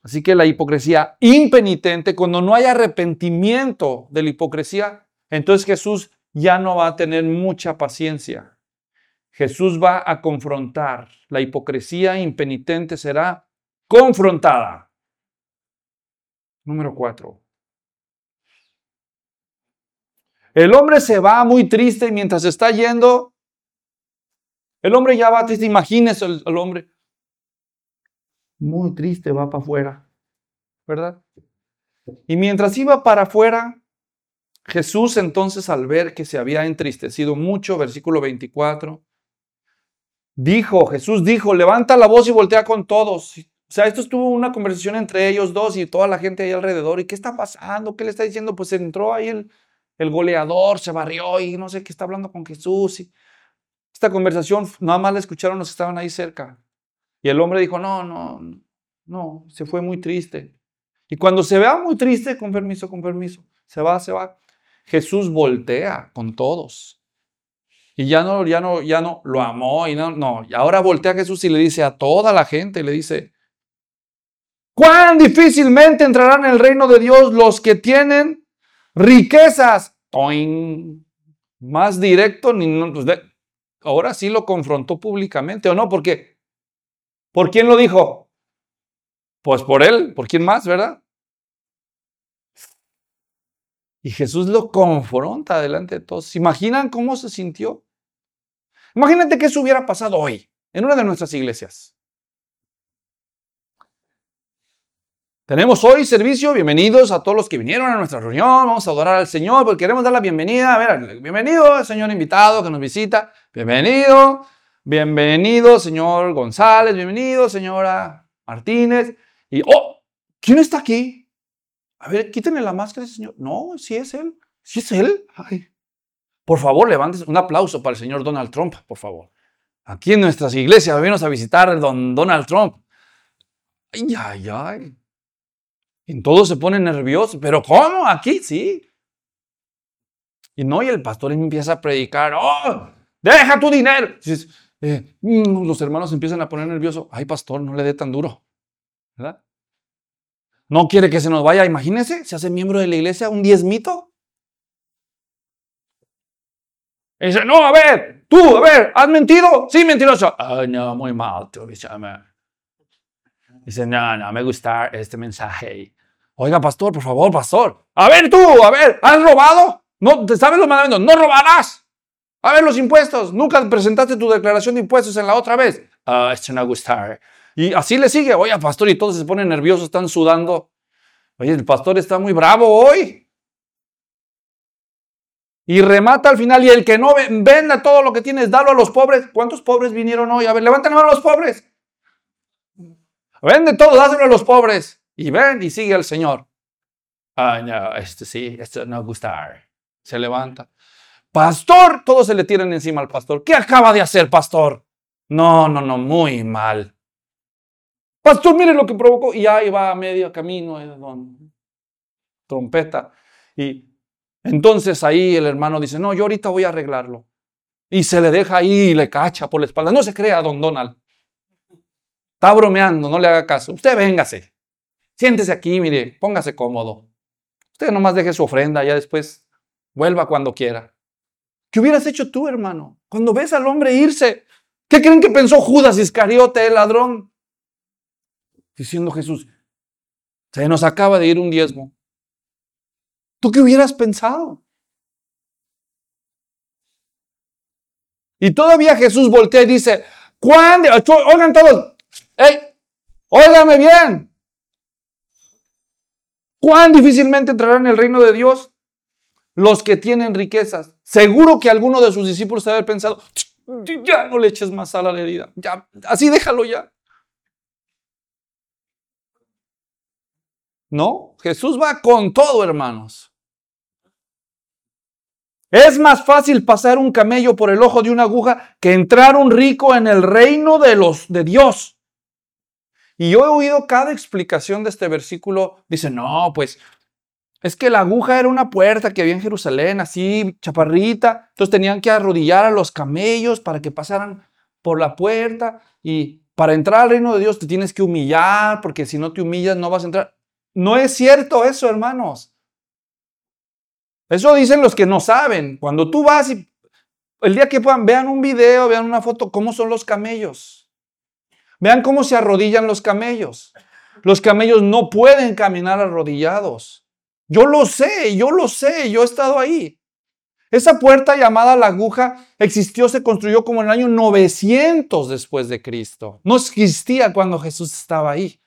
Así que la hipocresía impenitente, cuando no hay arrepentimiento de la hipocresía, entonces Jesús ya no va a tener mucha paciencia. Jesús va a confrontar. La hipocresía impenitente será confrontada. Número 4. El hombre se va muy triste y mientras está yendo, el hombre ya va triste. Imagínese el hombre. Muy triste, va para afuera, ¿verdad? Y mientras iba para afuera, Jesús entonces al ver que se había entristecido mucho, versículo 24, Jesús dijo, levanta la voz y voltea con todos. O sea, esto estuvo una conversación entre ellos dos y toda la gente ahí alrededor. ¿Y qué está pasando? ¿Qué le está diciendo? Pues entró ahí el goleador, se barrió y no sé qué está hablando con Jesús. Y esta conversación nada más la escucharon los que estaban ahí cerca. Y el hombre dijo, no, se fue muy triste. Y cuando se vea muy triste, con permiso, se va. Jesús voltea con todos. Y ya no, lo amó y no. Y ahora voltea a Jesús y le dice a toda la gente, le dice, ¿cuán difícilmente entrarán en el reino de Dios los que tienen riquezas? ¡Toing! Más directo, ahora sí lo confrontó públicamente, ¿o no? Porque, ¿por quién lo dijo? Pues por él, ¿por quién más, verdad? Y Jesús lo confronta delante de todos. ¿Se imaginan cómo se sintió? Imagínate que eso hubiera pasado hoy, en una de nuestras iglesias. Tenemos hoy servicio, bienvenidos a todos los que vinieron a nuestra reunión, vamos a adorar al Señor, porque queremos dar la bienvenida. A ver, bienvenido, señor invitado que nos visita, bienvenido, señor González, bienvenido, señora Martínez. Y, ¿quién está aquí? A ver, quítenle la máscara, señor. No, sí es él. Ay. Por favor, levanten un aplauso para el señor Donald Trump, por favor. Aquí en nuestras iglesias venimos a visitar a don Donald Trump. Ay. Y todos se ponen nerviosos. ¿Pero cómo? Aquí sí. Y el pastor empieza a predicar. ¡Oh! ¡Deja tu dinero! Los hermanos empiezan a poner nerviosos. Ay, pastor, no le dé tan duro. ¿Verdad? No quiere que se nos vaya. Imagínese, se hace miembro de la iglesia, un diezmito. Y dice, no, a ver, ¿has mentido? Sí, mentiroso. Ay, no, muy mal, tú, dice, no, me gusta este mensaje. Oiga, pastor, por favor, pastor. A ver, ¿has robado? No, ¿te sabes los mandamientos? No robarás. A ver, los impuestos. Nunca presentaste tu declaración de impuestos en la otra vez. Esto no gusta. Y así le sigue. Oye, pastor, y todos se ponen nerviosos, están sudando. Oye, el pastor está muy bravo hoy. Y remata al final, y el que no venda todo lo que tienes, dalo a los pobres. ¿Cuántos pobres vinieron hoy? A ver, levanten a los pobres. Vende todo, dáselo a los pobres. Y ven y sigue al Señor. Ay, no, esto no gusta. Se levanta. Pastor, todos se le tiran encima al pastor. ¿Qué acaba de hacer, pastor? No, muy mal. Pastor, mire lo que provocó. Y ahí va a medio camino, don Trompeta. Y entonces ahí el hermano dice, no, yo ahorita voy a arreglarlo. Y se le deja ahí y le cacha por la espalda. No se crea, don Donald. Está bromeando, no le haga caso. Usted véngase. Siéntese aquí, mire, póngase cómodo. Usted nomás deje su ofrenda, ya después vuelva cuando quiera. ¿Qué hubieras hecho tú, hermano? Cuando ves al hombre irse, ¿qué creen que pensó Judas Iscariote, el ladrón? Diciendo Jesús, se nos acaba de ir un diezmo. ¿Tú qué hubieras pensado? Y todavía Jesús voltea y dice, oigan todos, óigame bien. ¿Cuán difícilmente entrarán en el reino de Dios los que tienen riquezas? Seguro que alguno de sus discípulos debe haber pensado, ya no le eches más sal a la herida, ya, así déjalo ya. No, Jesús va con todo, hermanos. Es más fácil pasar un camello por el ojo de una aguja que entrar un rico en el reino de Dios. Y yo he oído cada explicación de este versículo. Dice, no, pues es que la aguja era una puerta que había en Jerusalén, así chaparrita. Entonces tenían que arrodillar a los camellos para que pasaran por la puerta y para entrar al reino de Dios te tienes que humillar, porque si no te humillas no vas a entrar. No es cierto eso, hermanos. Eso dicen los que no saben. Cuando tú vas y el día que puedan, vean un video, vean una foto, cómo son los camellos. Vean cómo se arrodillan los camellos. Los camellos no pueden caminar arrodillados. Yo lo sé, yo he estado ahí. Esa puerta llamada la aguja existió, se construyó como en el año 900 después de Cristo. No existía cuando Jesús estaba ahí.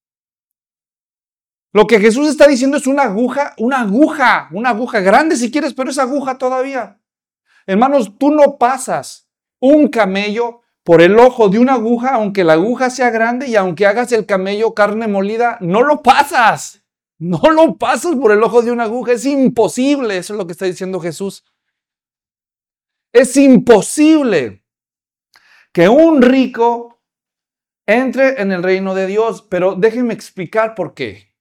Lo que Jesús está diciendo es una aguja grande si quieres, pero es aguja todavía. Hermanos, tú no pasas un camello por el ojo de una aguja, aunque la aguja sea grande y aunque hagas el camello carne molida, no lo pasas. No lo pasas por el ojo de una aguja, es imposible, eso es lo que está diciendo Jesús. Es imposible que un rico entre en el reino de Dios, pero déjenme explicar por qué.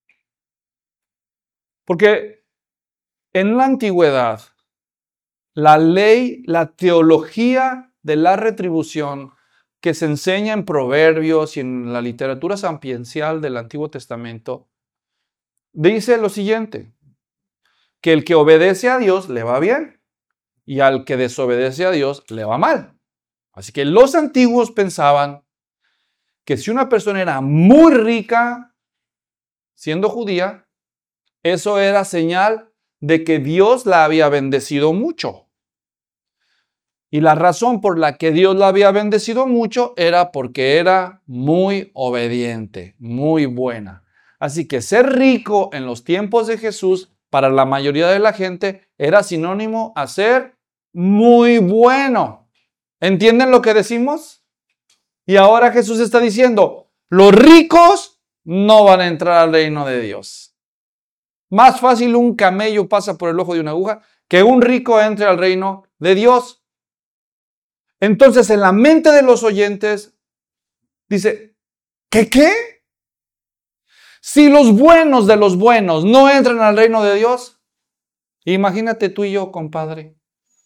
Porque en la antigüedad, la ley, la teología de la retribución que se enseña en Proverbios y en la literatura sapiencial del Antiguo Testamento, dice lo siguiente, que el que obedece a Dios le va bien y al que desobedece a Dios le va mal. Así que los antiguos pensaban que si una persona era muy rica, siendo judía, eso era señal de que Dios la había bendecido mucho. Y la razón por la que Dios la había bendecido mucho era porque era muy obediente, muy buena. Así que ser rico en los tiempos de Jesús, para la mayoría de la gente, era sinónimo a ser muy bueno. ¿Entienden lo que decimos? Y ahora Jesús está diciendo, los ricos no van a entrar al reino de Dios. Más fácil un camello pasa por el ojo de una aguja que un rico entre al reino de Dios. Entonces, en la mente de los oyentes, dice, ¿qué? Si los buenos de los buenos no entran al reino de Dios, imagínate tú y yo, compadre.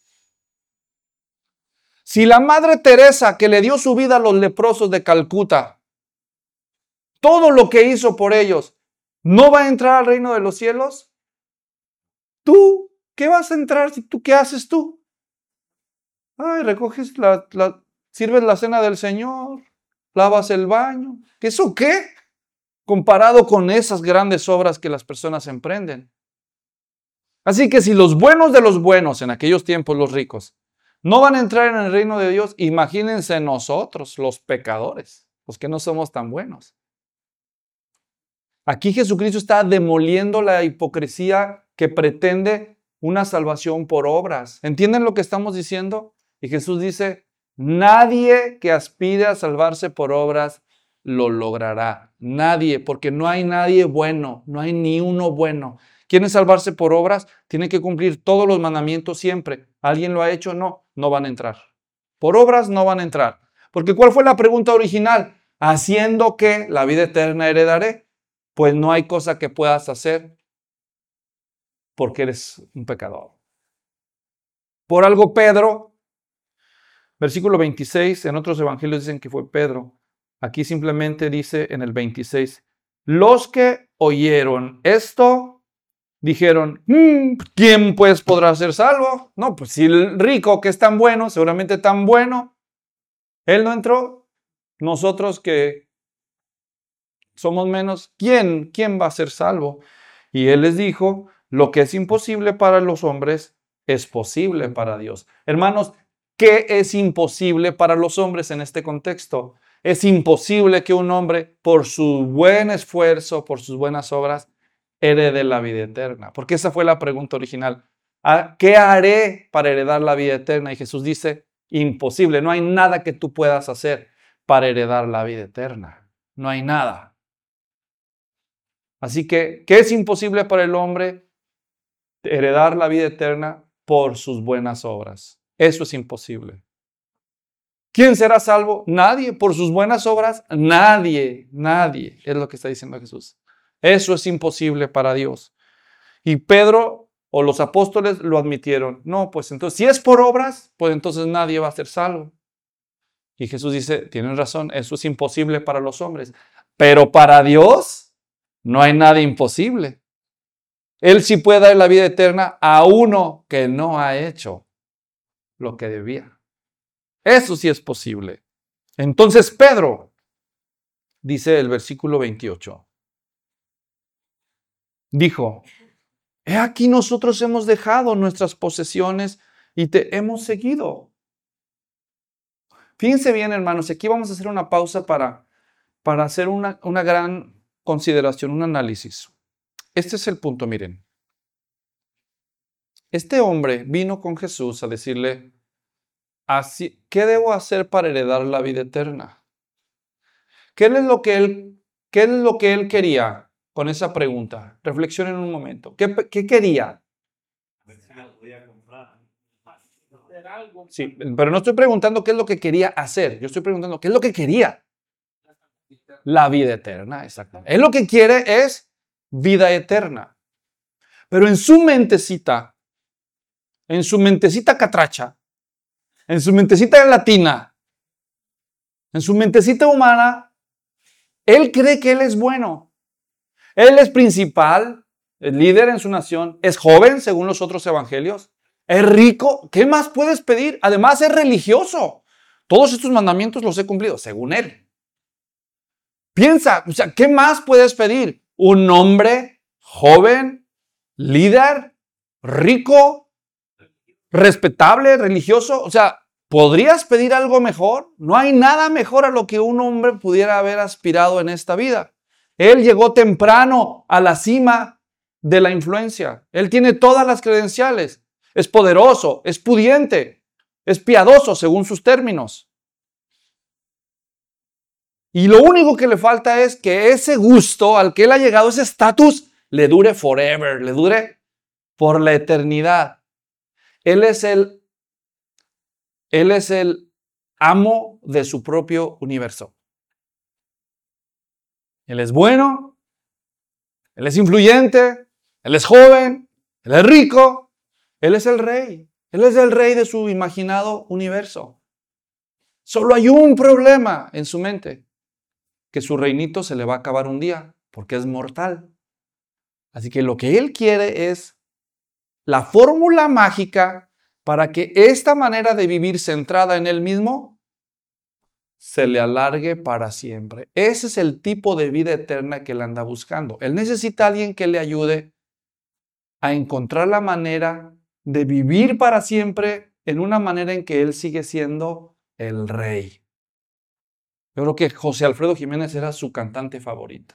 Si la Madre Teresa, que le dio su vida a los leprosos de Calcuta, todo lo que hizo por ellos, no va a entrar al reino de los cielos, ¿tú qué vas a entrar? ¿Qué haces tú? Ay, recoges sirves la cena del Señor, lavas el baño. ¿Eso qué? Comparado con esas grandes obras que las personas emprenden. Así que si los buenos de los buenos, en aquellos tiempos los ricos, no van a entrar en el reino de Dios, imagínense nosotros, los pecadores, los que no somos tan buenos. Aquí Jesucristo está demoliendo la hipocresía que pretende una salvación por obras. ¿Entienden lo que estamos diciendo? Y Jesús dice, nadie que aspire a salvarse por obras lo logrará. Nadie, porque no hay nadie bueno, no hay ni uno bueno. ¿Quieren salvarse por obras? Tienen que cumplir todos los mandamientos siempre. ¿Alguien lo ha hecho? No, no van a entrar. Por obras no van a entrar. Porque ¿cuál fue la pregunta original? ¿Haciendo qué? ¿La vida eterna heredaré? Pues no hay cosa que puedas hacer porque eres un pecador. Por algo Pedro, versículo 26, en otros evangelios dicen que fue Pedro. Aquí simplemente dice en el 26, los que oyeron esto dijeron, ¿quién pues podrá ser salvo? No, pues si el rico que es tan bueno, seguramente tan bueno, él no entró. Nosotros que somos menos, ¿quién va a ser salvo? Y él les dijo, lo que es imposible para los hombres es posible para Dios. Hermanos, ¿qué es imposible para los hombres en este contexto? Es imposible que un hombre, por su buen esfuerzo, por sus buenas obras, herede la vida eterna. Porque esa fue la pregunta original. ¿Qué haré para heredar la vida eterna? Y Jesús dice, imposible. No hay nada que tú puedas hacer para heredar la vida eterna. No hay nada. Así que, ¿qué es imposible para el hombre? Heredar la vida eterna por sus buenas obras. Eso es imposible. ¿Quién será salvo? Nadie. Por sus buenas obras, nadie. Es lo que está diciendo Jesús. Eso es imposible para Dios. Y Pedro o los apóstoles lo admitieron. No, pues entonces, si es por obras, pues entonces nadie va a ser salvo. Y Jesús dice, tienes razón, eso es imposible para los hombres. Pero para Dios no hay nada imposible. Él sí puede dar la vida eterna a uno que no ha hecho lo que debía. Eso sí es posible. Entonces Pedro, dice el versículo 28, dijo, he aquí nosotros hemos dejado nuestras posesiones y te hemos seguido. Fíjense bien, hermanos, aquí vamos a hacer una pausa para hacer una gran consideración, un análisis. Este es el punto, miren. Este hombre vino con Jesús a decirle, ¿qué debo hacer para heredar la vida eterna? ¿Qué es lo que él quería con esa pregunta? Reflexionen un momento. ¿Qué quería? Sí, pero no estoy preguntando qué es lo que quería hacer. Yo estoy preguntando qué es lo que quería. La vida eterna, exactamente. Él lo que quiere es vida eterna. Pero en su mentecita catracha, en su mentecita latina, en su mentecita humana, él cree que él es bueno. Él es principal, es líder en su nación, es joven según los otros evangelios, es rico. ¿Qué más puedes pedir? Además es religioso. Todos estos mandamientos los he cumplido, según él. Piensa, o sea, ¿qué más puedes pedir? Un hombre joven, líder, rico, respetable, religioso. O sea, ¿podrías pedir algo mejor? No hay nada mejor a lo que un hombre pudiera haber aspirado en esta vida. Él llegó temprano a la cima de la influencia. Él tiene todas las credenciales. Es poderoso, es pudiente, es piadoso según sus términos. Y lo único que le falta es que ese gusto al que él ha llegado, ese estatus, le dure forever, le dure por la eternidad. Él es el amo de su propio universo. Él es bueno, él es influyente, él es joven, él es rico, él es el rey. Él es el rey de su imaginado universo. Solo hay un problema en su mente, que su reinito se le va a acabar un día, porque es mortal. Así que lo que él quiere es la fórmula mágica para que esta manera de vivir centrada en él mismo se le alargue para siempre. Ese es el tipo de vida eterna que él anda buscando. Él necesita a alguien que le ayude a encontrar la manera de vivir para siempre en una manera en que él sigue siendo el rey. Yo creo que José Alfredo Jiménez era su cantante favorita.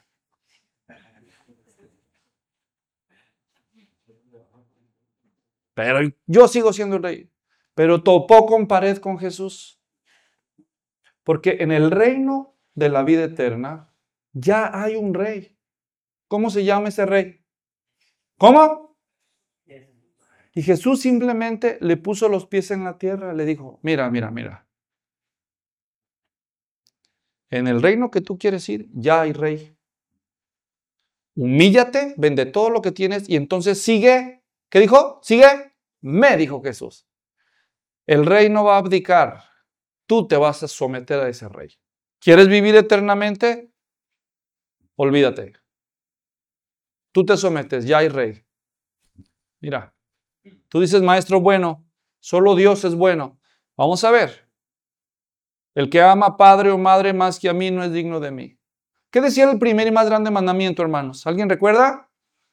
Pero yo sigo siendo el rey. Pero topó con pared con Jesús. Porque en el reino de la vida eterna ya hay un rey. ¿Cómo se llama ese rey? ¿Cómo? Y Jesús simplemente le puso los pies en la tierra. Le dijo, mira. En el reino que tú quieres ir, ya hay rey. Humíllate, vende todo lo que tienes y entonces sigue. ¿Qué dijo? Sigue. Me dijo Jesús. El rey no va a abdicar. Tú te vas a someter a ese rey. ¿Quieres vivir eternamente? Olvídate. Tú te sometes, ya hay rey. Mira, tú dices, maestro bueno, solo Dios es bueno. Vamos a ver. El que ama padre o madre más que a mí no es digno de mí. ¿Qué decía el primer y más grande mandamiento, hermanos? ¿Alguien recuerda?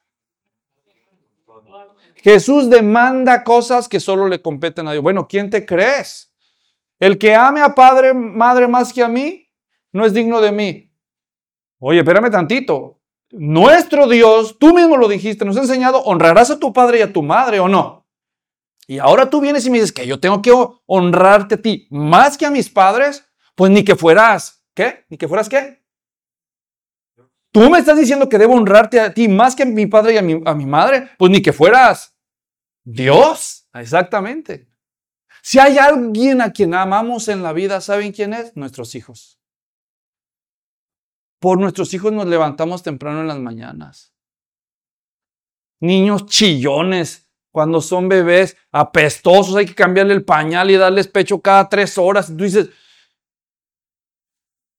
Jesús demanda cosas que solo le competen a Dios. Bueno, ¿quién te crees? El que ame a padre, madre más que a mí, no es digno de mí. Oye, espérame tantito. Nuestro Dios, tú mismo lo dijiste, nos ha enseñado, honrarás a tu padre y a tu madre, ¿o no? Y ahora tú vienes y me dices que yo tengo que honrarte a ti más que a mis padres, pues ni que fueras, ¿qué? ¿Ni que fueras qué? Tú me estás diciendo que debo honrarte a ti más que a mi padre y a mi madre, pues ni que fueras Dios. Exactamente. Si hay alguien a quien amamos en la vida, ¿saben quién es? Nuestros hijos. Por nuestros hijos nos levantamos temprano en las mañanas. Niños chillones, cuando son bebés, apestosos, hay que cambiarle el pañal y darles pecho cada 3 horas. Tú dices,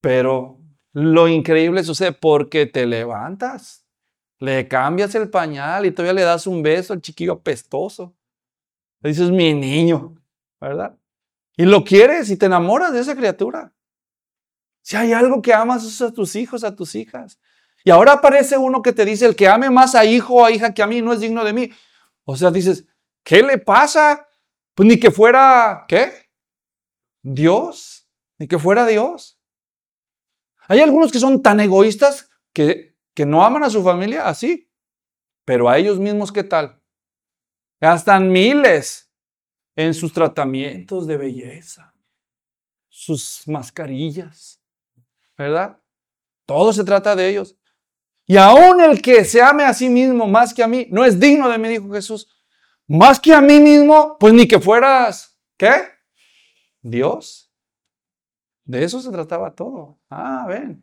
Pero lo increíble sucede porque te levantas, le cambias el pañal y todavía le das un beso al chiquillo apestoso. Le dices, mi niño, ¿verdad? Y lo quieres y te enamoras de esa criatura. Si hay algo que amas es a tus hijos, a tus hijas. Y ahora aparece uno que te dice, el que ame más a hijo o a hija que a mí no es digno de mí. O sea, dices, ¿qué le pasa? Pues ni que fuera, ¿qué? Dios, ni que fuera Dios. Hay algunos que son tan egoístas que no aman a su familia así, pero a ellos mismos, ¿qué tal? Gastan miles en sus tratamientos de belleza, sus mascarillas, ¿verdad? Todo se trata de ellos. Y aún el que se ame a sí mismo más que a mí, no es digno de mí, dijo Jesús. Más que a mí mismo, pues ni que fueras, ¿qué? Dios. De eso se trataba todo. Ven.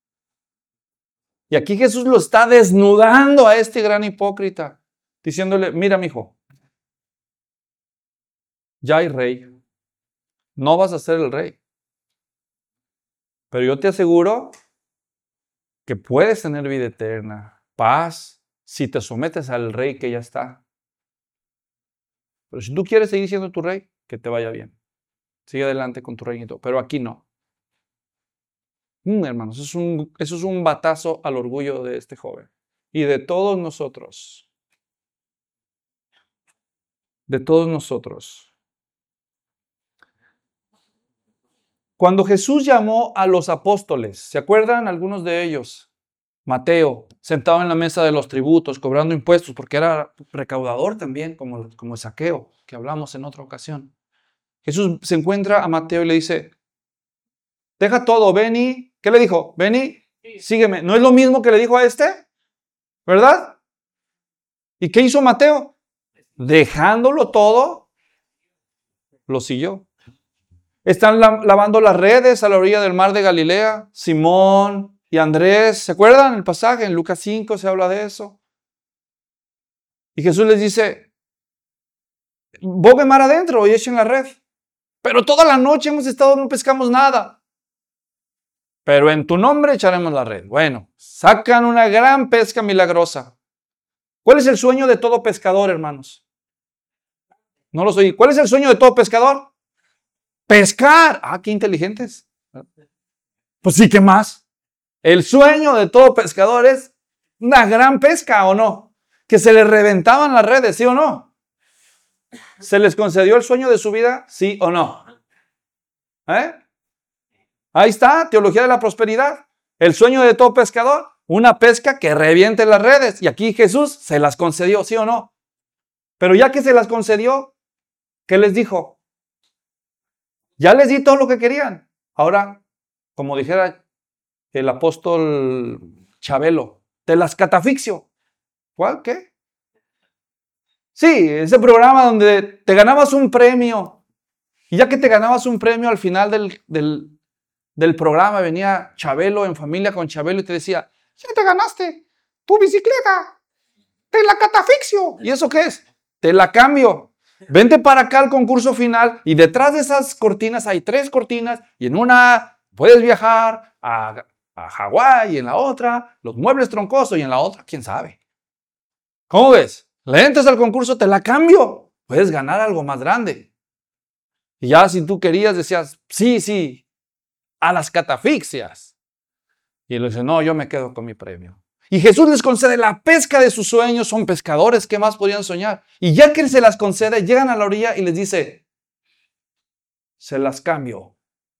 Y aquí Jesús lo está desnudando a este gran hipócrita, diciéndole, mira, mijo, ya hay rey. No vas a ser el rey. Pero yo te aseguro que puedes tener vida eterna, paz, si te sometes al rey que ya está. Pero si tú quieres seguir siendo tu rey, que te vaya bien. Sigue adelante con tu reinito. Pero aquí no. Hermanos, eso es un batazo al orgullo de este joven. Y de todos nosotros. De todos nosotros. Cuando Jesús llamó a los apóstoles, ¿se acuerdan algunos de ellos? Mateo, sentado en la mesa de los tributos, cobrando impuestos, porque era recaudador también, como Zaqueo, que hablamos en otra ocasión. Jesús se encuentra a Mateo y le dice, deja todo, ven y, ¿qué le dijo? Ven y sígueme. ¿No es lo mismo que le dijo a este? ¿Verdad? ¿Y qué hizo Mateo? Dejándolo todo, lo siguió. Están lavando las redes a la orilla del mar de Galilea, Simón y Andrés. ¿Se acuerdan el pasaje? En Lucas 5 se habla de eso. Y Jesús les dice, boguen mar adentro y echen la red. Pero toda la noche hemos estado, no pescamos nada. Pero en tu nombre echaremos la red. Bueno, sacan una gran pesca milagrosa. ¿Cuál es el sueño de todo pescador, hermanos? No los oí. ¿Cuál es el sueño de todo pescador? Pescar. Qué inteligentes. Pues sí, ¿qué más? El sueño de todo pescador es una gran pesca, ¿o no? Que se les reventaban las redes, ¿sí o no? ¿Se les concedió el sueño de su vida? ¿Sí o no? Ahí está, teología de la prosperidad. El sueño de todo pescador, una pesca que reviente las redes. Y aquí Jesús se las concedió, ¿sí o no? Pero ya que se las concedió, ¿qué les dijo? Ya les di todo lo que querían. Ahora, como dijera el apóstol Chabelo, te las catafixio. ¿Cuál? ¿Qué? Sí, ese programa donde te ganabas un premio. Y ya que te ganabas un premio, al final del programa venía Chabelo en familia con Chabelo y te decía, ya te ganaste tu bicicleta, te la catafixio. ¿Y eso qué es? Te la cambio. Vente para acá al concurso final y detrás de esas cortinas hay 3 cortinas y en una puedes viajar a Hawái y en la otra los muebles troncosos y en la otra, quién sabe. ¿Cómo ves? Le entras al concurso, te la cambio. Puedes ganar algo más grande. Y ya si tú querías decías, sí, a las catafixias. Y él dice, no, yo me quedo con mi premio. Y Jesús les concede la pesca de sus sueños. Son pescadores, ¿qué más podían soñar? Y ya que se las concede, llegan a la orilla y les dice, se las cambio.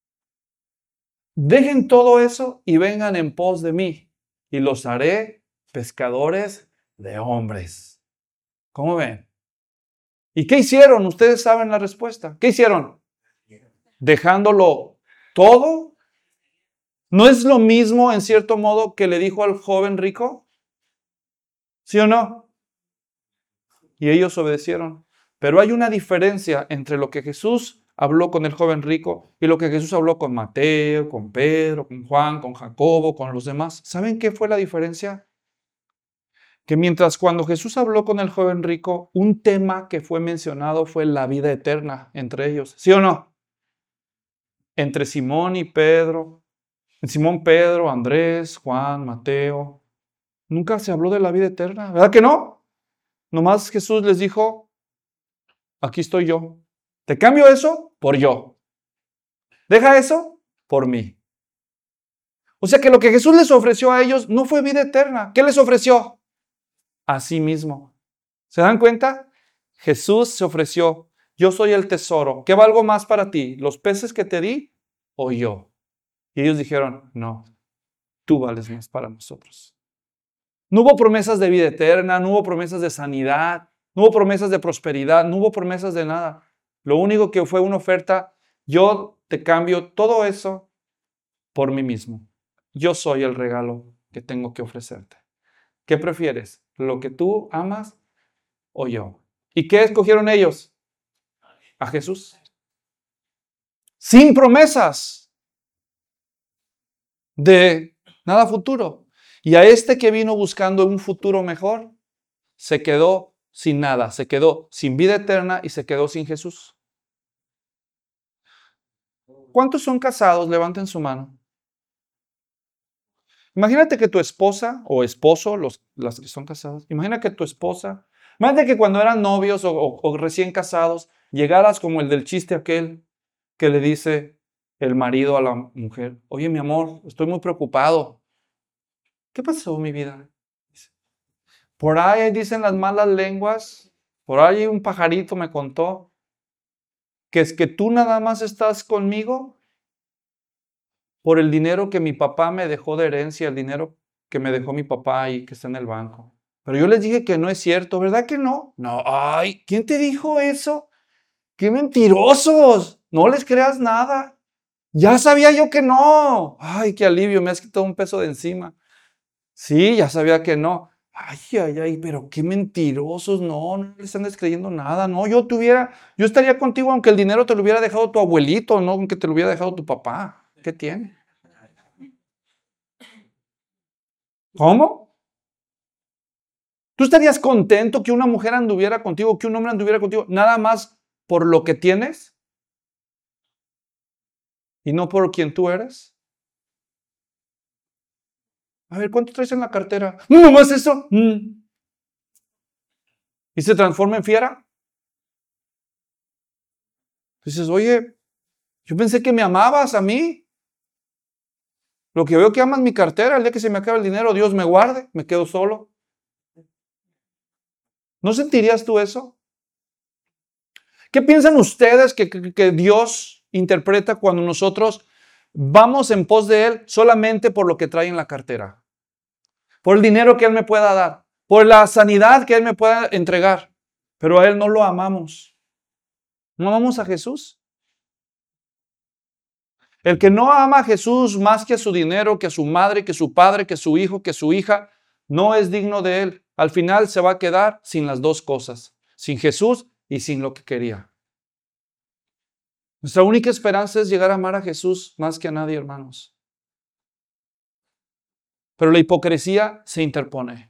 Dejen todo eso y vengan en pos de mí. Y los haré pescadores de hombres. ¿Cómo ven? ¿Y qué hicieron? Ustedes saben la respuesta. ¿Qué hicieron? Dejándolo todo. ¿No es lo mismo, en cierto modo, que le dijo al joven rico? ¿Sí o no? Y ellos obedecieron. Pero hay una diferencia entre lo que Jesús habló con el joven rico y lo que Jesús habló con Mateo, con Pedro, con Juan, con Jacobo, con los demás. ¿Saben qué fue la diferencia? Que mientras cuando Jesús habló con el joven rico, un tema que fue mencionado fue la vida eterna entre ellos. ¿Sí o no? Entre Simón y Pedro, En Simón Pedro, Andrés, Juan, Mateo, nunca se habló de la vida eterna, ¿verdad que no? Nomás Jesús les dijo, aquí estoy yo. Te cambio eso por yo. Deja eso por mí. O sea que lo que Jesús les ofreció a ellos no fue vida eterna. ¿Qué les ofreció? A sí mismo. ¿Se dan cuenta? Jesús se ofreció, yo soy el tesoro. ¿Qué valgo más para ti? ¿Los peces que te di o yo? Y ellos dijeron, no, tú vales más para nosotros. No hubo promesas de vida eterna, no hubo promesas de sanidad, no hubo promesas de prosperidad, no hubo promesas de nada. Lo único que fue una oferta, yo te cambio todo eso por mí mismo. Yo soy el regalo que tengo que ofrecerte. ¿Qué prefieres? ¿Lo que tú amas o yo? ¿Y qué escogieron ellos? A Jesús. Sin promesas de nada futuro. Y a este que vino buscando un futuro mejor, se quedó sin nada, se quedó sin vida eterna y se quedó sin Jesús. ¿Cuántos son casados? Levanten su mano. Imagínate que tu esposa o esposo, las que son casados, imagina que tu esposa, imagínate que cuando eran novios o recién casados, llegaras como el del chiste aquel que le dice el marido a la mujer, oye mi amor, estoy muy preocupado. ¿Qué pasó, mi vida? Por ahí dicen las malas lenguas, por ahí un pajarito me contó que es que tú nada más estás conmigo por el dinero que mi papá me dejó de herencia, el dinero que me dejó mi papá ahí que está en el banco. Pero yo les dije que no es cierto, ¿verdad que no? No, ay, ¿quién te dijo eso? ¡Qué mentirosos! No les creas nada. Ya sabía yo que no. Ay, qué alivio, me has quitado un peso de encima. Sí, ya sabía que no. Ay, ay, ay, pero qué mentirosos, no les andes creyendo nada, no, yo estaría contigo aunque el dinero te lo hubiera dejado tu abuelito, no aunque te lo hubiera dejado tu papá. ¿Qué tiene? ¿Cómo? ¿Tú estarías contento que una mujer anduviera contigo, que un hombre anduviera contigo, nada más por lo que tienes y no por quien tú eres? A ver, ¿cuánto traes en la cartera? No más eso. ¿Y se transforma en fiera? Dices, oye, yo pensé que me amabas a mí. Lo que veo que amas mi cartera, el día que se me acabe el dinero, Dios me guarde, me quedo solo. ¿No sentirías tú eso? ¿Qué piensan ustedes que Dios interpreta cuando nosotros vamos en pos de Él solamente por lo que trae en la cartera? Por el dinero que Él me pueda dar, por la sanidad que Él me pueda entregar. Pero a Él no lo amamos. ¿No amamos a Jesús? El que no ama a Jesús más que a su dinero, que a su madre, que a su padre, que a su hijo, que a su hija, no es digno de Él. Al final se va a quedar sin las dos cosas, sin Jesús y sin lo que quería. Nuestra única esperanza es llegar a amar a Jesús más que a nadie, hermanos. Pero la hipocresía se interpone.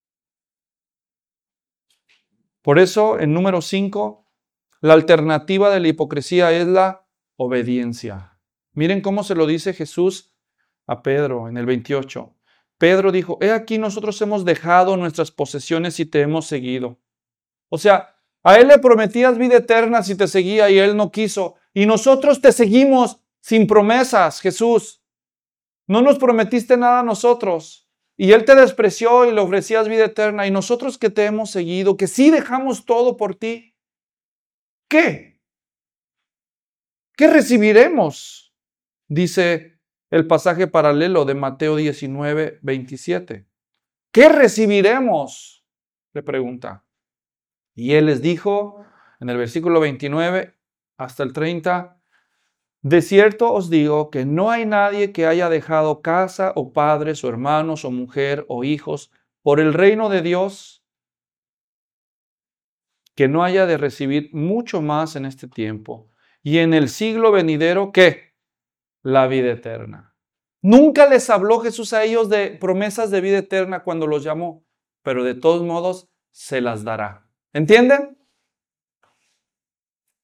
Por eso, en número 5, la alternativa de la hipocresía es la obediencia. Miren cómo se lo dice Jesús a Pedro en el 28. Pedro dijo, he aquí nosotros hemos dejado nuestras posesiones y te hemos seguido. O sea, a él le prometías vida eterna si te seguía y él no quiso. Y nosotros te seguimos sin promesas, Jesús. No nos prometiste nada a nosotros. Y él te despreció y le ofrecías vida eterna. Y nosotros que te hemos seguido, que sí dejamos todo por ti. ¿Qué? ¿Qué recibiremos? Dice el pasaje paralelo de Mateo 19, 27. ¿Qué recibiremos? Le pregunta. Y él les dijo en el versículo 29 hasta el 30, de cierto os digo que no hay nadie que haya dejado casa o padres o hermanos o mujer o hijos por el reino de Dios que no haya de recibir mucho más en este tiempo y en el siglo venidero, ¿qué? La vida eterna. Nunca les habló Jesús a ellos de promesas de vida eterna cuando los llamó, pero de todos modos se las dará. ¿Entienden?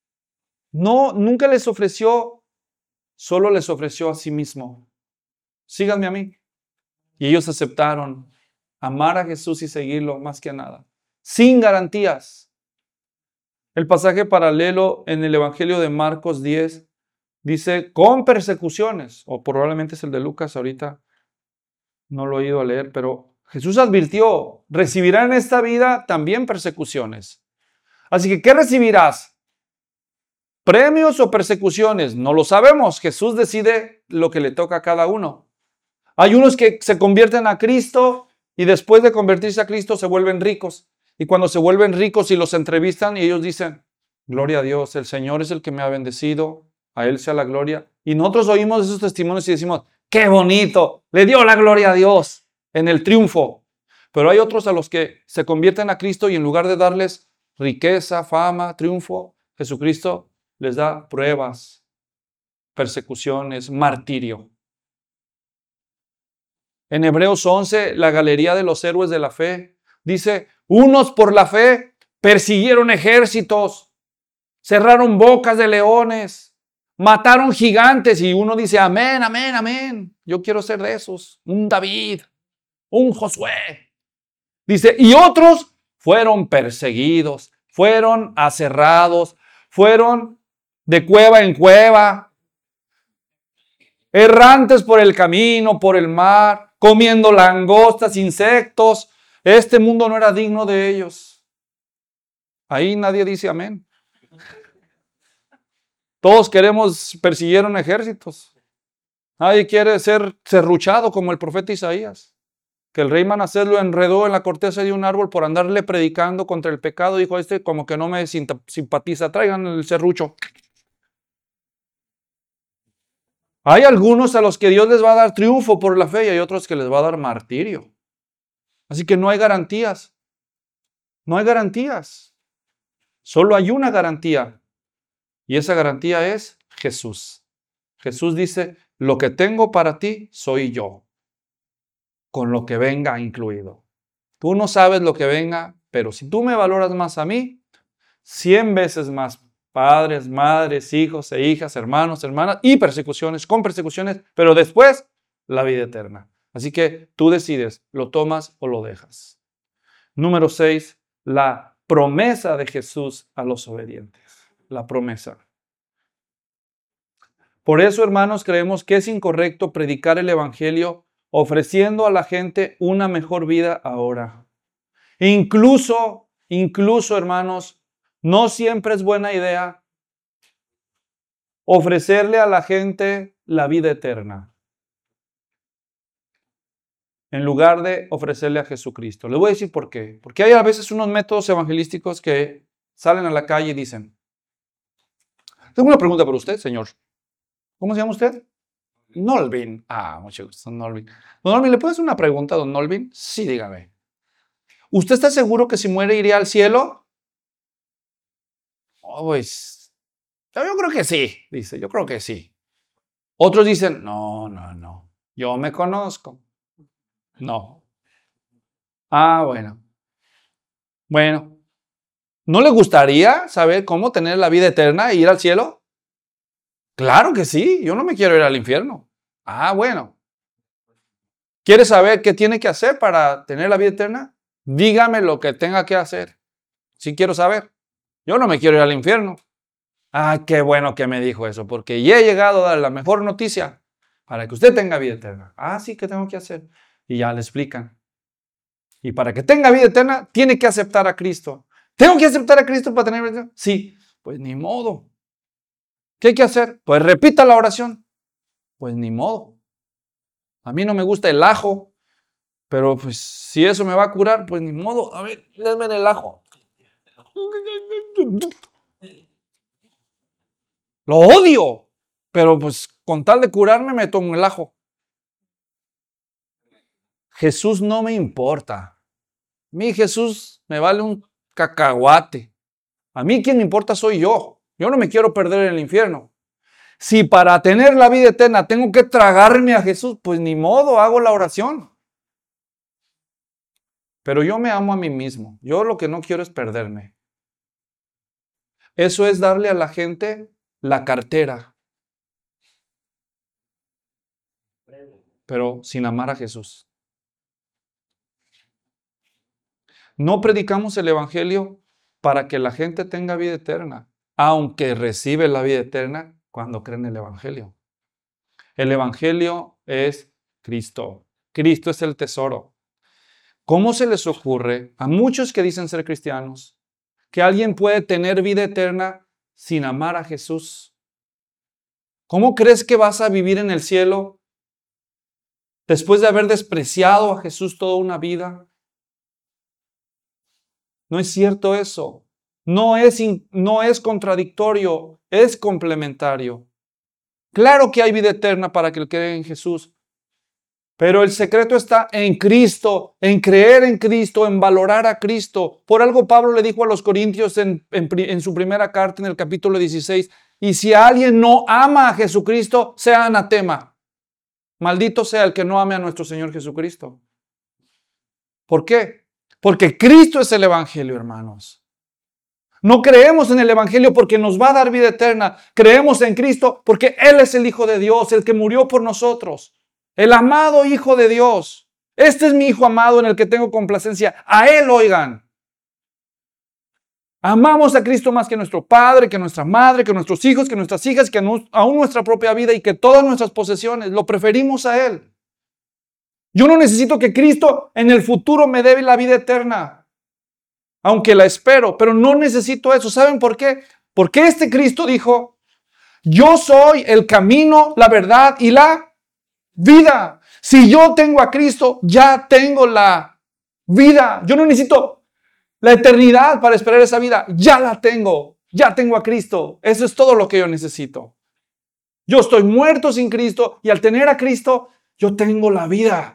No, nunca les ofreció, solo les ofreció a sí mismo. síganme a mí. Y ellos aceptaron amar a Jesús y seguirlo más que a nada, sin garantías. El pasaje paralelo en el Evangelio de Marcos 10 dice, con persecuciones, o probablemente es el de Lucas, ahorita no lo he ido a leer, pero Jesús advirtió, recibirán en esta vida también persecuciones. Así que, ¿qué recibirás? ¿Premios o persecuciones? No lo sabemos. Jesús decide lo que le toca a cada uno. Hay unos que se convierten a Cristo y después de convertirse a Cristo se vuelven ricos. Y cuando se vuelven ricos y los entrevistan y ellos dicen, gloria a Dios, el Señor es el que me ha bendecido, a Él sea la gloria. Y nosotros oímos esos testimonios y decimos, qué bonito, le dio la gloria a Dios en el triunfo. Pero hay otros a los que se convierten a Cristo y en lugar de darles riqueza, fama, triunfo, Jesucristo les da pruebas, persecuciones, martirio. En Hebreos 11, la galería de los héroes de la fe, dice, unos por la fe persiguieron ejércitos, cerraron bocas de leones, mataron gigantes y uno dice, amén, amén, amén. Yo quiero ser de esos, un David, un Josué. Dice, y otros fueron perseguidos, fueron aserrados, fueron de cueva en cueva, errantes por el camino, por el mar, comiendo langostas, insectos. Este mundo no era digno de ellos. Ahí nadie dice amén. Todos persiguieron ejércitos. Nadie quiere ser serruchado como el profeta Isaías, que el rey Manasés lo enredó en la corteza de un árbol por andarle predicando contra el pecado. Dijo, como que no me simpatiza, traigan el serrucho. Hay algunos a los que Dios les va a dar triunfo por la fe y hay otros que les va a dar martirio. Así que no hay garantías. No hay garantías. Solo hay una garantía. Y esa garantía es Jesús. Jesús dice, lo que tengo para ti soy yo, con lo que venga incluido. Tú no sabes lo que venga, pero si tú me valoras más a mí, 100 veces más. Padres, madres, hijos e hijas, hermanos, hermanas y persecuciones, con persecuciones, pero después la vida eterna. Así que tú decides, lo tomas o lo dejas. Número 6, la promesa de Jesús a los obedientes. La promesa. Por eso, hermanos, creemos que es incorrecto predicar el evangelio ofreciendo a la gente una mejor vida ahora. Incluso, hermanos, no siempre es buena idea ofrecerle a la gente la vida eterna en lugar de ofrecerle a Jesucristo. Les voy a decir por qué. Porque hay a veces unos métodos evangelísticos que salen a la calle y dicen, tengo una pregunta para usted, señor. ¿Cómo se llama usted? Nolvin. Mucho gusto, Nolvin. Don Nolvin, ¿le puedo hacer una pregunta, don Nolvin? Sí, dígame. ¿Usted está seguro que si muere iría al cielo? Pues, yo creo que sí, dice, yo creo que sí. Otros dicen, no, yo me conozco. No. Bueno. Bueno, ¿no le gustaría saber cómo tener la vida eterna e ir al cielo? Claro que sí, yo no me quiero ir al infierno. Bueno. ¿Quiere saber qué tiene que hacer para tener la vida eterna? Dígame lo que tenga que hacer. Sí quiero saber. Yo no me quiero ir al infierno. Qué bueno que me dijo eso, porque ya he llegado a dar la mejor noticia para que usted tenga vida eterna. Sí, ¿qué tengo que hacer? Y ya le explican. Y para que tenga vida eterna, tiene que aceptar a Cristo. ¿Tengo que aceptar a Cristo para tener vida eterna? Sí, pues ni modo. ¿Qué hay que hacer? Pues repita la oración. Pues ni modo. A mí no me gusta el ajo, pero pues si eso me va a curar, pues ni modo. A ver, denme el ajo. Lo odio, pero pues con tal de curarme me tomo el ajo. Jesús no me importa. Mi Jesús me vale un cacahuate. A mí quien me importa soy yo. Yo no me quiero perder en el infierno. Si para tener la vida eterna tengo que tragarme a Jesús, pues ni modo, hago la oración. Pero yo me amo a mí mismo. Yo lo que no quiero es perderme. Eso es darle a la gente la cartera. pero sin amar a Jesús. No predicamos el Evangelio para que la gente tenga vida eterna, aunque recibe la vida eterna cuando cree en el Evangelio. El Evangelio es Cristo. Cristo es el tesoro. ¿Cómo se les ocurre a muchos que dicen ser cristianos que alguien puede tener vida eterna sin amar a Jesús? ¿Cómo crees que vas a vivir en el cielo después de haber despreciado a Jesús toda una vida? No es cierto eso. No es contradictorio, es complementario. Claro que hay vida eterna para que cree en Jesús, pero el secreto está en Cristo, en creer en Cristo, en valorar a Cristo. Por algo Pablo le dijo a los Corintios en su primera carta, en el capítulo 16, y si alguien no ama a Jesucristo, sea anatema. Maldito sea el que no ame a nuestro Señor Jesucristo. ¿Por qué? Porque Cristo es el Evangelio, hermanos. No creemos en el Evangelio porque nos va a dar vida eterna. Creemos en Cristo porque Él es el Hijo de Dios, el que murió por nosotros. El amado Hijo de Dios. Este es mi Hijo amado en el que tengo complacencia. A Él oigan. Amamos a Cristo más que nuestro padre, que nuestra madre, que nuestros hijos, que nuestras hijas, que aún nuestra propia vida y que todas nuestras posesiones. Lo preferimos a Él. Yo no necesito que Cristo en el futuro me dé la vida eterna, aunque la espero, pero no necesito eso. ¿Saben por qué? Porque este Cristo dijo, yo soy el camino, la verdad y la vida. Si yo tengo a Cristo, ya tengo la vida. Yo no necesito la eternidad para esperar esa vida. Ya la tengo. Ya tengo a Cristo. Eso es todo lo que yo necesito. Yo estoy muerto sin Cristo y al tener a Cristo, yo tengo la vida.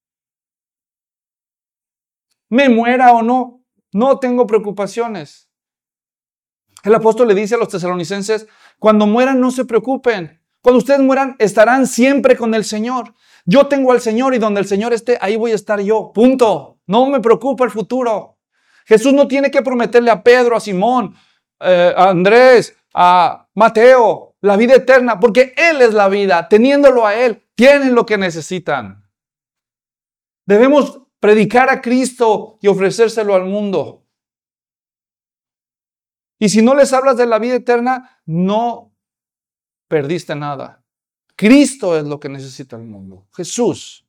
Me muera o no, no tengo preocupaciones. El apóstol le dice a los tesalonicenses, cuando mueran no se preocupen. Cuando ustedes mueran estarán siempre con el Señor. Yo tengo al Señor y donde el Señor esté, ahí voy a estar yo. Punto. No me preocupa el futuro. Jesús no tiene que prometerle a Pedro, a Simón, a Andrés, a Mateo, la vida eterna, porque Él es la vida. Teniéndolo a Él, tienen lo que necesitan. Debemos predicar a Cristo y ofrecérselo al mundo. Y si no les hablas de la vida eterna, no perdiste nada. Cristo es lo que necesita el mundo. Jesús.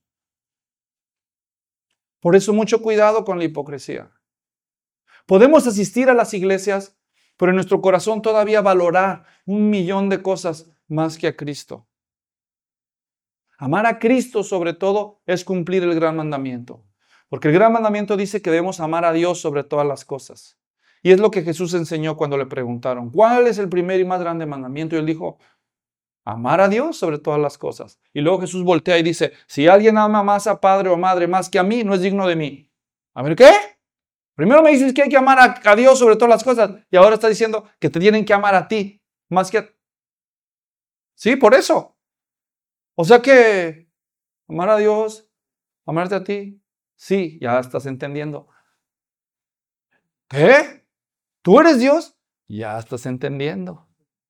Por eso mucho cuidado con la hipocresía. Podemos asistir a las iglesias, pero en nuestro corazón todavía valorar 1,000,000 de cosas más que a Cristo. Amar a Cristo sobre todo es cumplir el gran mandamiento. Porque el gran mandamiento dice que debemos amar a Dios sobre todas las cosas. Y es lo que Jesús enseñó cuando le preguntaron, ¿cuál es el primer y más grande mandamiento? Y él dijo, amar a Dios sobre todas las cosas. Y luego Jesús voltea y dice, si alguien ama más a padre o madre más que a mí, no es digno de mí. A ver, ¿qué? Primero me dices que hay que amar a Dios sobre todas las cosas. Y ahora está diciendo que te tienen que amar a ti más que a... Sí, por eso. O sea que amar a Dios, amarte a ti. Sí, ya estás entendiendo. ¿Qué? ¿Tú eres Dios? Ya estás entendiendo.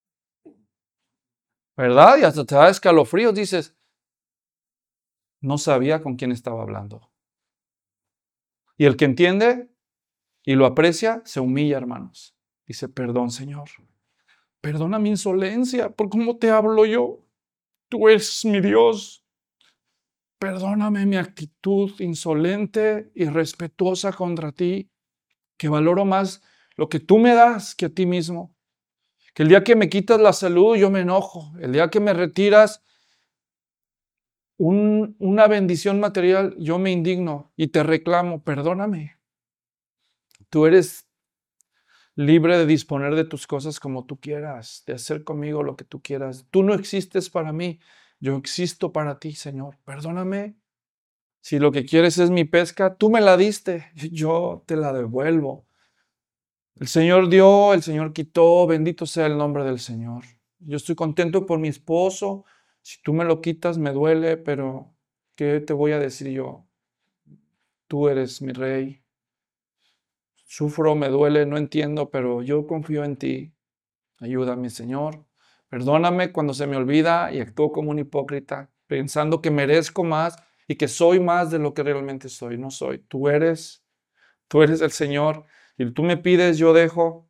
¿Verdad? Y hasta te da escalofríos. Dices, no sabía con quién estaba hablando. Y el que entiende y lo aprecia, se humilla, hermanos. Dice, perdón, Señor. Perdona mi insolencia por cómo te hablo yo. Tú eres mi Dios. Perdóname mi actitud insolente y respetuosa contra ti, que valoro más lo que tú me das que a ti mismo. Que el día que me quitas la salud, yo me enojo. El día que me retiras una bendición material, yo me indigno y te reclamo, perdóname. Tú eres libre de disponer de tus cosas como tú quieras, de hacer conmigo lo que tú quieras. Tú no existes para mí, yo existo para ti, Señor. Perdóname. Si lo que quieres es mi pesca, tú me la diste, yo te la devuelvo. El Señor dio, el Señor quitó, bendito sea el nombre del Señor. Yo estoy contento por mi esposo. Si tú me lo quitas, me duele, pero ¿qué te voy a decir yo? Tú eres mi rey. Sufro, me duele, no entiendo, pero yo confío en ti. Ayúdame, Señor. Perdóname cuando se me olvida y actúo como un hipócrita. pensando que merezco más y que soy más de lo que realmente soy. No soy. Tú eres el Señor y tú me pides, yo dejo.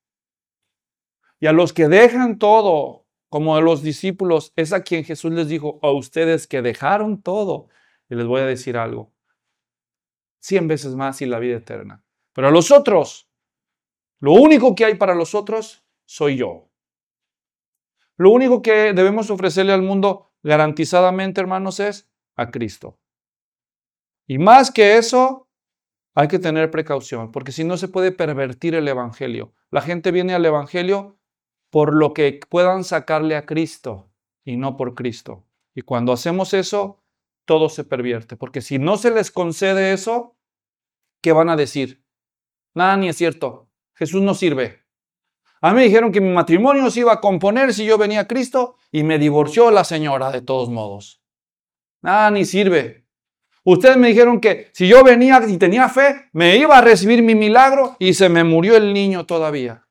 Y a los que dejan todo, como a los discípulos, es a quien Jesús les dijo, a ustedes que dejaron todo. Y les voy a decir algo, 100 veces más y la vida eterna. Pero a los otros, lo único que hay para los otros soy yo. Lo único que debemos ofrecerle al mundo garantizadamente, hermanos, es a Cristo. Y más que eso, hay que tener precaución, porque si no se puede pervertir el evangelio. La gente viene al evangelio por lo que puedan sacarle a Cristo y no por Cristo. Y cuando hacemos eso, todo se pervierte, porque si no se les concede eso, ¿qué van a decir? Nada, ni es cierto. Jesús no sirve. A mí me dijeron que mi matrimonio se iba a componer si yo venía a Cristo y me divorció la señora de todos modos. Nada, ni sirve. Ustedes me dijeron que si yo venía y tenía fe, me iba a recibir mi milagro y se me murió el niño todavía.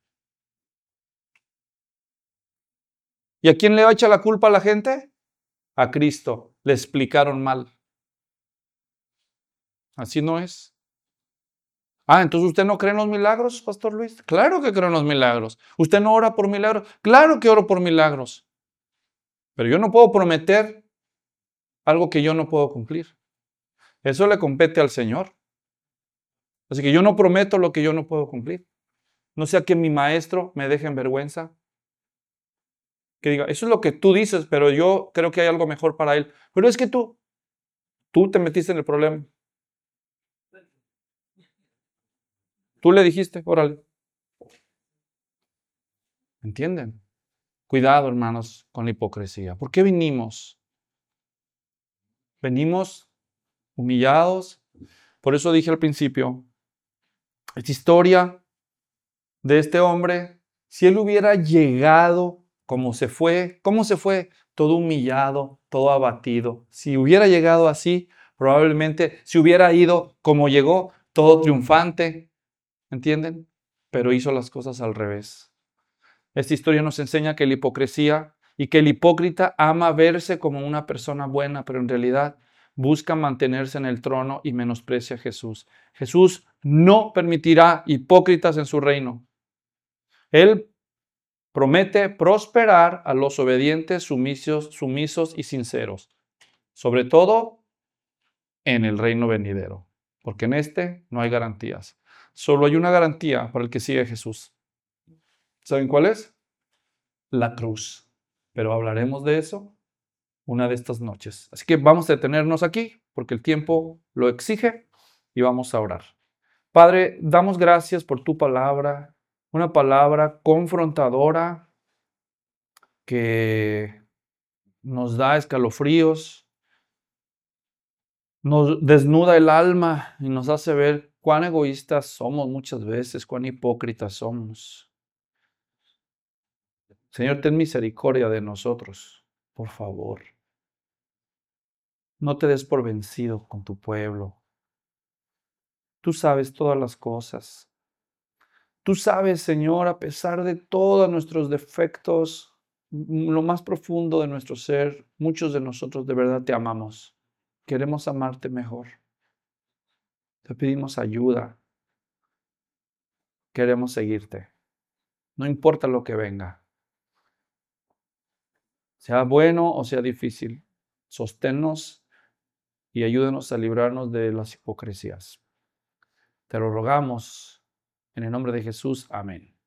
¿Y a quién le echa la culpa a la gente? A Cristo. Le explicaron mal. Así no es. Entonces ¿usted no cree en los milagros, Pastor Luis? Claro que creo en los milagros. ¿Usted no ora por milagros? Claro que oro por milagros. Pero yo no puedo prometer algo que yo no puedo cumplir. Eso le compete al Señor. Así que yo no prometo lo que yo no puedo cumplir. No sea que mi maestro me deje en vergüenza. Que diga, eso es lo que tú dices, pero yo creo que hay algo mejor para él. Pero es que tú te metiste en el problema. Tú le dijiste, órale. ¿Entienden? Cuidado, hermanos, con la hipocresía. ¿Por qué vinimos? Venimos humillados. Por eso dije al principio, esta historia de este hombre, si él hubiera llegado como se fue, ¿cómo se fue? Todo humillado, todo abatido. Si hubiera llegado así, probablemente se hubiera ido como llegó, todo triunfante, ¿entienden? Pero hizo las cosas al revés. Esta historia nos enseña que la hipocresía y que el hipócrita ama verse como una persona buena, pero en realidad busca mantenerse en el trono y menosprecia a Jesús. Jesús no permitirá hipócritas en su reino. Él promete prosperar a los obedientes, sumisos y sinceros, sobre todo en el reino venidero, porque en este no hay garantías. Solo hay una garantía para el que sigue a Jesús. ¿Saben cuál es? La cruz. Pero hablaremos de eso una de estas noches. Así que vamos a detenernos aquí porque el tiempo lo exige y vamos a orar. Padre, damos gracias por tu palabra, una palabra confrontadora que nos da escalofríos, nos desnuda el alma y nos hace ver cuán egoístas somos muchas veces, cuán hipócritas somos. Señor, ten misericordia de nosotros, por favor. No te des por vencido con tu pueblo. Tú sabes todas las cosas. Tú sabes, Señor, a pesar de todos nuestros defectos, lo más profundo de nuestro ser, muchos de nosotros de verdad te amamos. Queremos amarte mejor. Te pedimos ayuda. Queremos seguirte. No importa lo que venga. Sea bueno o sea difícil. Sosténnos y ayúdanos a librarnos de las hipocresías. Te lo rogamos en el nombre de Jesús. Amén.